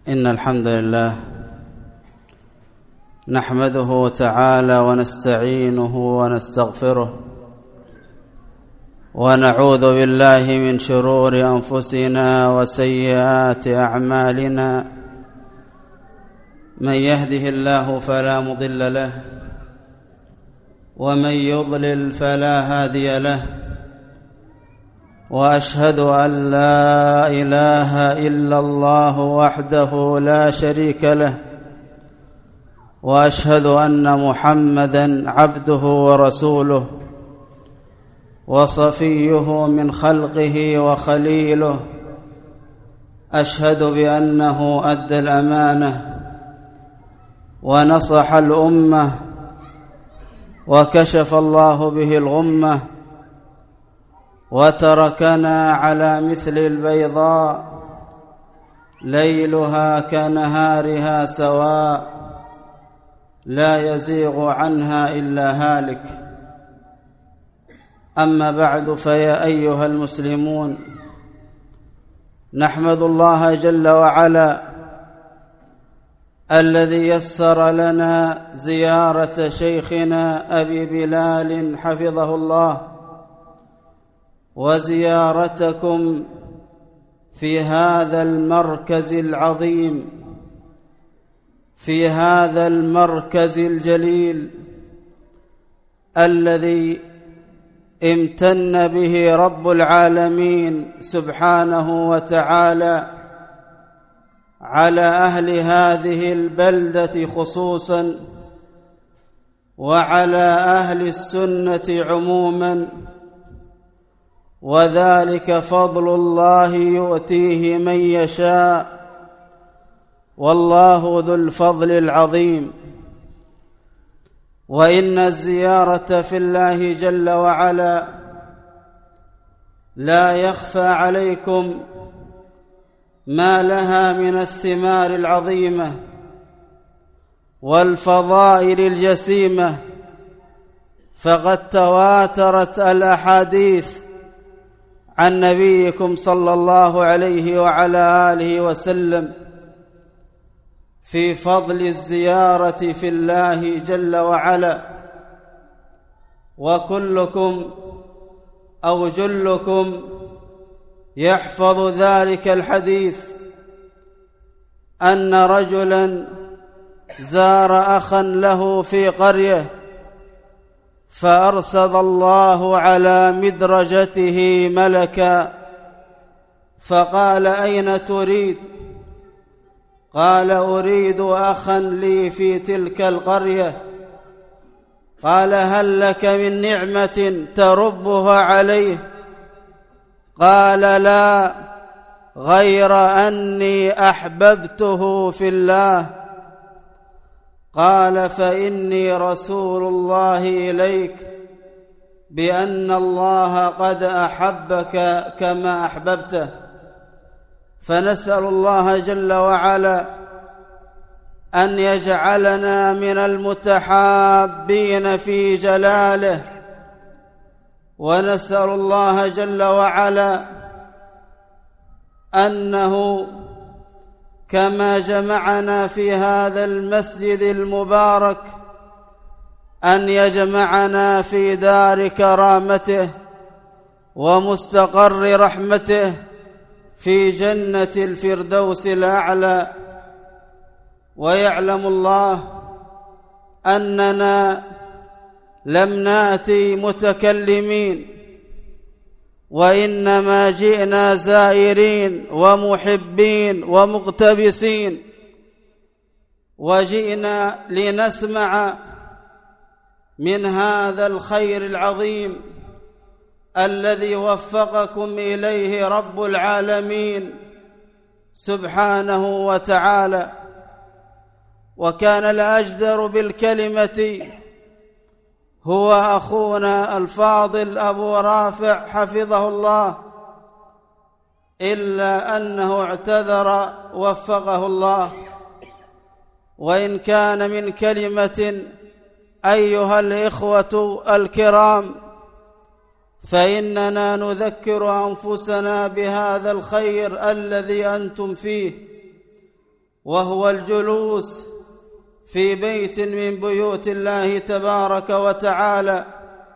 إن الحمد لله نحمده تعالى ونستعينه ونستغفره ونعوذ بالله من شرور أنفسنا وسيئات أعمالنا. من يهده الله فلا مضل له ومن يضلل فلا هادي له، وأشهد أن لا إله إلا الله وحده لا شريك له، وأشهد أن محمدًا عبده ورسوله وصفيه من خلقه وخليله. أشهد بأنه أدى الأمانة ونصح الأمة وكشف الله به الغمة، وتركنا على مثل البيضاء ليلها كنهارها سواء، لا يزيغ عنها إلا هالك. أما بعد، فيا أيها المسلمون، نحمد الله جل وعلا الذي يسر لنا زيارة شيخنا أبي بلال حفظه الله، وزيارتكم في هذا المركز العظيم، في هذا المركز الجليل الذي امتن به رب العالمين سبحانه وتعالى على أهل هذه البلدة خصوصا، وعلى أهل السنة عموما، وذلك فضل الله يؤتيه من يشاء، والله ذو الفضل العظيم. وإن الزيارة في الله جل وعلا لا يخفى عليكم ما لها من الثمار العظيمة والفضائل الجسيمة، فقد تواترت الأحاديث عن نبيكم صلى الله عليه وعلى آله وسلم في فضل الزيارة في الله جل وعلا. وكلكم أو جلكم يحفظ ذلك الحديث، أن رجلا زار أخا له في قرية، فأرسل الله على مدرجته ملكا فقال: أين تريد؟ قال: أريد أخا لي في تلك القرية. قال: هل لك من نعمة تربها عليه؟ قال: لا، غير أني أحببته في الله. قال: فإني رسول الله إليك بأن الله قد أحبك كما أحببته. فنسأل الله جل وعلا أن يجعلنا من المتحابين في جلاله، ونسأل الله جل وعلا أنه كما جمعنا في هذا المسجد المبارك أن يجمعنا في دار كرامته ومستقر رحمته في جنة الفردوس الأعلى. ويعلم الله أننا لم نأتي متكلمين، وإنما جئنا زائرين ومحبين ومقتبسين، وجئنا لنسمع من هذا الخير العظيم الذي وفقكم إليه رب العالمين سبحانه وتعالى. وكان الأجدر بالكلمة هو أخونا الفاضل أبو رافع حفظه الله، إلا أنه اعتذر وفقه الله. وإن كان من كلمة، أيها الإخوة الكرام، فإننا نذكر أنفسنا بهذا الخير الذي أنتم فيه، وهو الجلوس في بيت من بيوت الله تبارك وتعالى،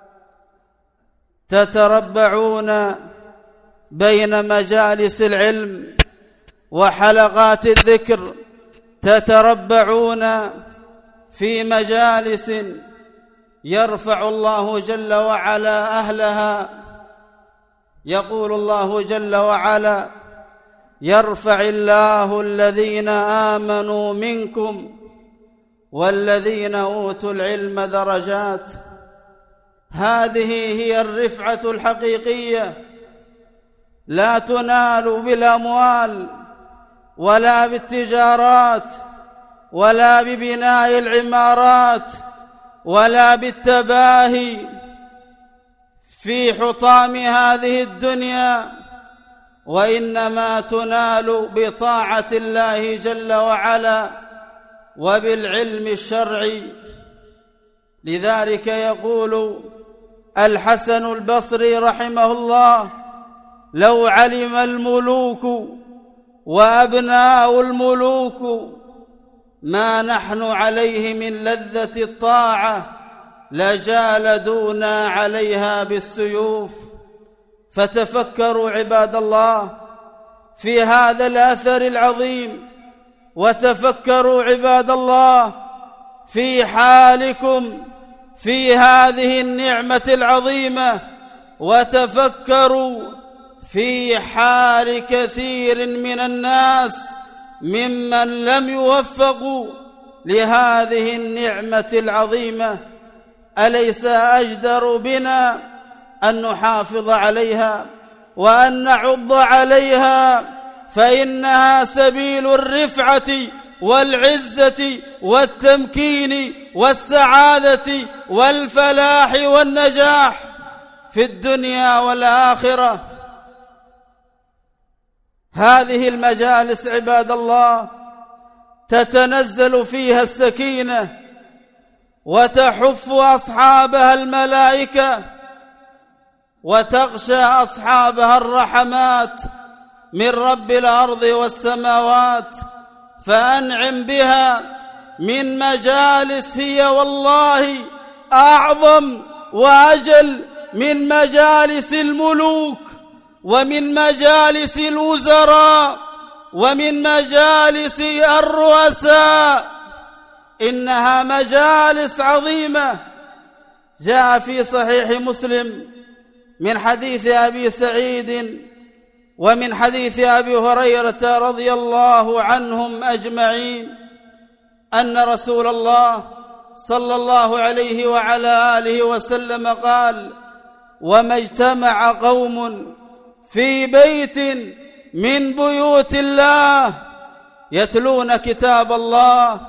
تتربعون بين مجالس العلم وحلقات الذكر، تتربعون في مجالس يرفع الله جل وعلا أهلها. يقول الله جل وعلا: يرفع الله الذين آمنوا منكم والذين أوتوا العلم درجات. هذه هي الرفعة الحقيقية، لا تنال بالأموال ولا بالتجارات ولا ببناء العمارات ولا بالتباهي في حطام هذه الدنيا، وإنما تنال بطاعة الله جل وعلا وبالعلم الشرعي. لذلك يقول الحسن البصري رحمه الله: لو علم الملوك وأبناء الملوك ما نحن عليه من لذة الطاعة لجالدونا عليها بالسيوف. فتفكروا عباد الله في هذا الأثر العظيم، وتفكروا عباد الله في حالكم في هذه النعمة العظيمة، وتفكروا في حال كثير من الناس ممن لم يوفقوا لهذه النعمة العظيمة. أليس أجدر بنا أن نحافظ عليها وأن نعض عليها، فإنها سبيل الرفعة والعزة والتمكين والسعادة والفلاح والنجاح في الدنيا والآخرة. هذه المجالس عباد الله تتنزل فيها السكينة وتحف أصحابها الملائكة وتغشى أصحابها الرحمات من رب الأرض والسماوات. فأنعم بها من مجالس هي والله أعظم وأجل من مجالس الملوك ومن مجالس الوزراء ومن مجالس الرؤساء. إنها مجالس عظيمة. جاء في صحيح مسلم من حديث أبي سعيد ومن حديث أبي هريرة رضي الله عنهم أجمعين أن رسول الله صلى الله عليه وعلى آله وسلم قال: وما اجتمع قوم في بيت من بيوت الله يتلون كتاب الله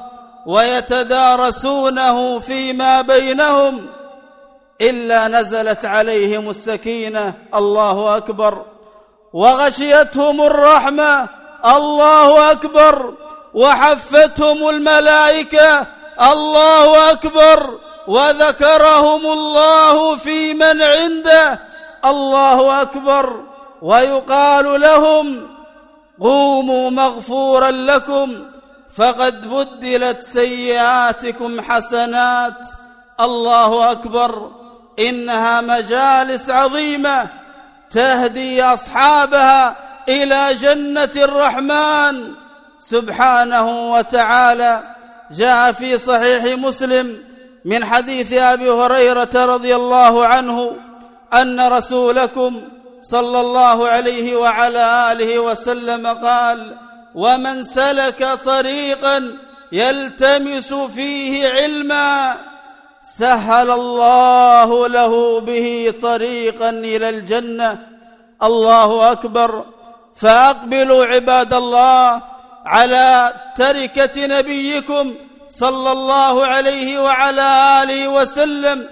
ويتدارسونه فيما بينهم إلا نزلت عليهم السكينة، الله أكبر، وغشيتهم الرحمة، الله أكبر، وحفتهم الملائكة، الله أكبر، وذكرهم الله في من عنده، الله أكبر. ويقال لهم: قوموا مغفورا لكم فقد بدلت سيئاتكم حسنات، الله أكبر. إنها مجالس عظيمة تهدي أصحابها إلى جنة الرحمن سبحانه وتعالى. جاء في صحيح مسلم من حديث أبي هريرة رضي الله عنه أن رسولكم صلى الله عليه وعلى آله وسلم قال: ومن سلك طريقا يلتمس فيه علما سهل الله له به طريقا إلى الجنة، الله أكبر. فأقبلوا عباد الله على تركة نبيكم صلى الله عليه وعلى آله وسلم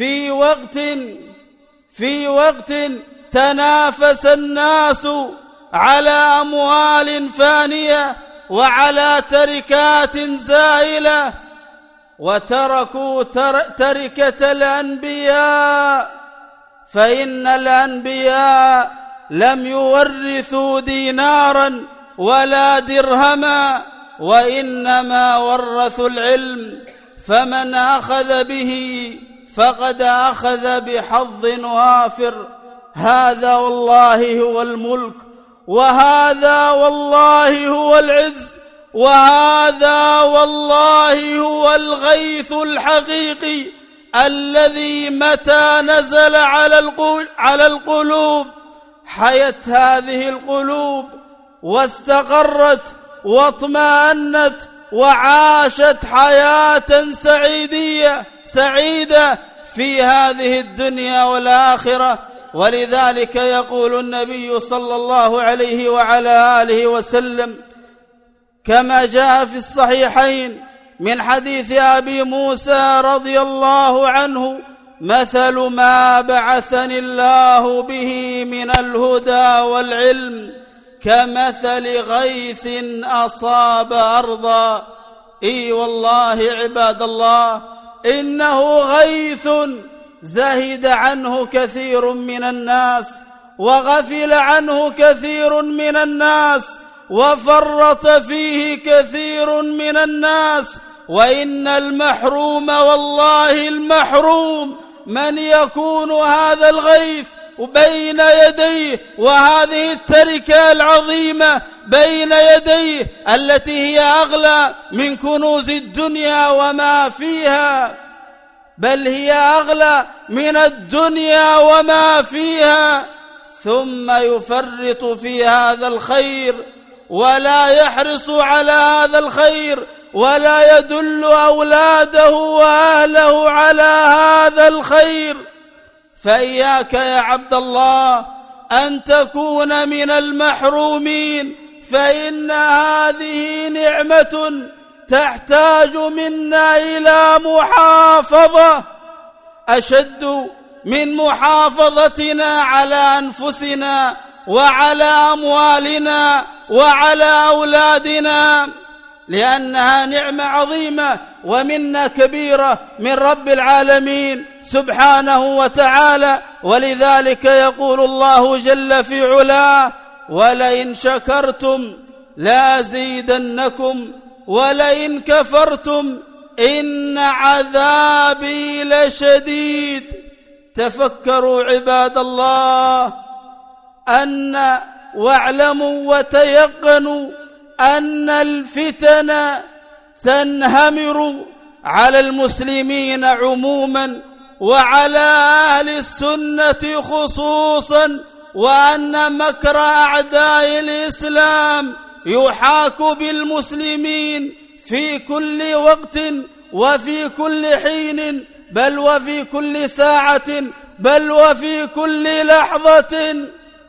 في وقت تنافس الناس على أموال فانية وعلى تركات زائلة، وتركوا تركة الأنبياء، فإن الأنبياء لم يورثوا دينارا ولا درهما، وإنما ورثوا العلم، فمن أخذ به فقد أخذ بحظ وافر. هذا والله هو الملك، وهذا والله هو العز، وهذا والله هو الغيث الحقيقي الذي متى نزل على القلوب حيت هذه القلوب واستقرت واطمأنت وعاشت حياة سعيدة في هذه الدنيا والآخرة. ولذلك يقول النبي صلى الله عليه وعلى آله وسلم كما جاء في الصحيحين من حديث أبي موسى رضي الله عنه: مثل ما بعثني الله به من الهدى والعلم كمثل غيث أصاب أرضا. إي والله عباد الله، إنه غيث زهد عنه كثير من الناس، وغفل عنه كثير من الناس، وفرط فيه كثير من الناس. وإن المحروم والله المحروم من يكون هذا الغيث بين يديه، وهذه التركة العظيمة بين يديه التي هي أغلى من كنوز الدنيا وما فيها، بل هي أغلى من الدنيا وما فيها، ثم يفرط في هذا الخير ولا يحرص على هذا الخير ولا يدل أولاده وأهله على هذا الخير. فإياك يا عبد الله أن تكون من المحرومين، فإن هذه نعمة تحتاج منا إلى محافظة أشد من محافظتنا على أنفسنا وعلى أموالنا وعلى أولادنا، لأنها نعمة عظيمة ومنة كبيرة من رب العالمين سبحانه وتعالى. ولذلك يقول الله جل في علاه: ولئن شكرتم لأزيدنكم ولئن كفرتم إن عذابي لشديد. تفكروا عباد الله واعلموا وتيقنوا أن الفتن تنهمر على المسلمين عموما وعلى أهل السنة خصوصا، وأن مكر أعداء الإسلام يحاك بالمسلمين في كل وقت وفي كل حين، بل وفي كل ساعة، بل وفي كل لحظة.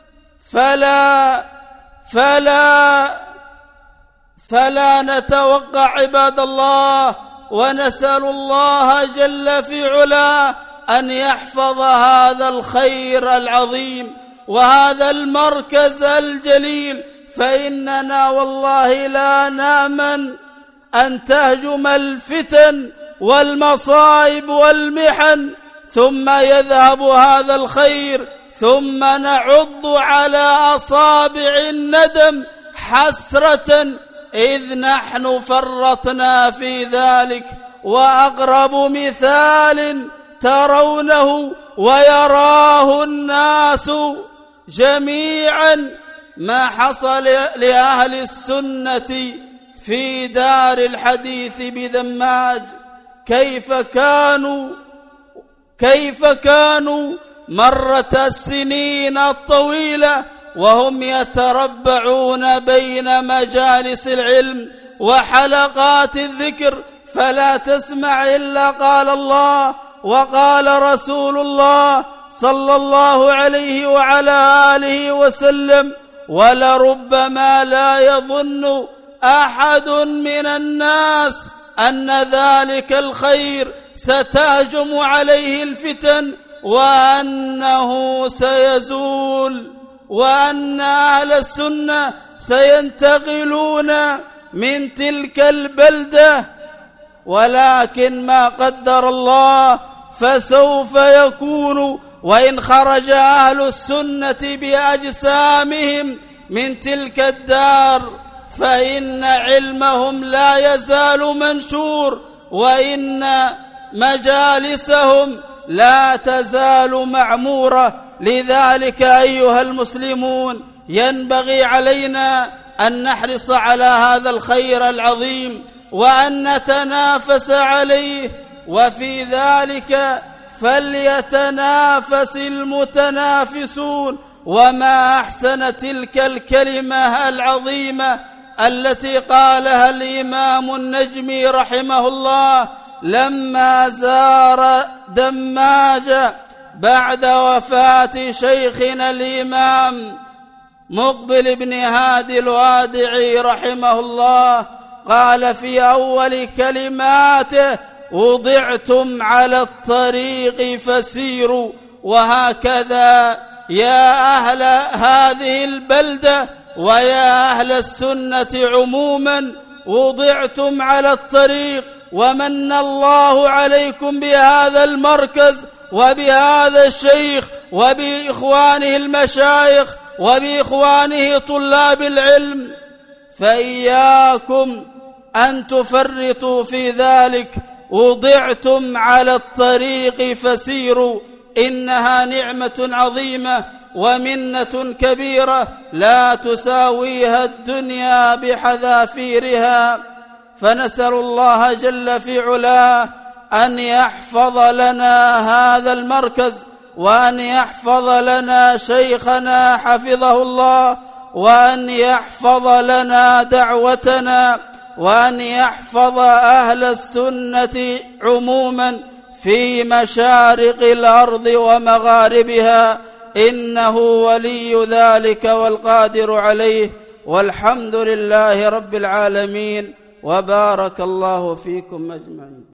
فلا نتوقع عباد الله، ونسأل الله جل في علاه أن يحفظ هذا الخير العظيم وهذا المركز الجليل، فإننا والله لا نأمن أن تهجم الفتن والمصائب والمحن ثم يذهب هذا الخير، ثم نعض على أصابع الندم حسرة إذ نحن فرطنا في ذلك. وأقرب مثال ترونه ويراه الناس جميعا ما حصل لأهل السنة في دار الحديث بدماج، كيف كانوا مرت السنين الطويلة وهم يتربعون بين مجالس العلم وحلقات الذكر، فلا تسمع إلا قال الله وقال رسول الله صلى الله عليه وعلى آله وسلم. ولربما لا يظن أحد من الناس أن ذلك الخير ستهجم عليه الفتن وأنه سيزول، وأن أهل السنة سينتقلون من تلك البلدة، ولكن ما قدر الله فسوف يكون. وإن خرج أهل السنة بأجسامهم من تلك الدار فإن علمهم لا يزال منشور، وإن مجالسهم لا تزال معمورة. لذلك أيها المسلمون ينبغي علينا أن نحرص على هذا الخير العظيم وأن نتنافس عليه، وفي ذلك فليتنافس المتنافسون. وما أحسن تلك الكلمة العظيمة التي قالها الإمام النجمي رحمه الله لما زار دماج بعد وفاة شيخنا الإمام مقبل بن هادي الوادعي رحمه الله. قال في أول كلماته: وضعتم على الطريق فسيروا. وهكذا يا أهل هذه البلدة ويا أهل السنة عموما، وضعتم على الطريق، ومن الله عليكم بهذا المركز وبهذا الشيخ وبإخوانه المشايخ وبإخوانه طلاب العلم، فإياكم أن تفرطوا في ذلك. وضعتم على الطريق فسيروا، إنها نعمة عظيمة ومنة كبيرة لا تساويها الدنيا بحذافيرها. فنسأل الله جل في علاه أن يحفظ لنا هذا المركز، وأن يحفظ لنا شيخنا حفظه الله، وأن يحفظ لنا دعوتنا، وأن يحفظ أهل السنة عموما في مشارق الأرض ومغاربها، إنه ولي ذلك والقادر عليه. والحمد لله رب العالمين، وبارك الله فيكم أجمعين.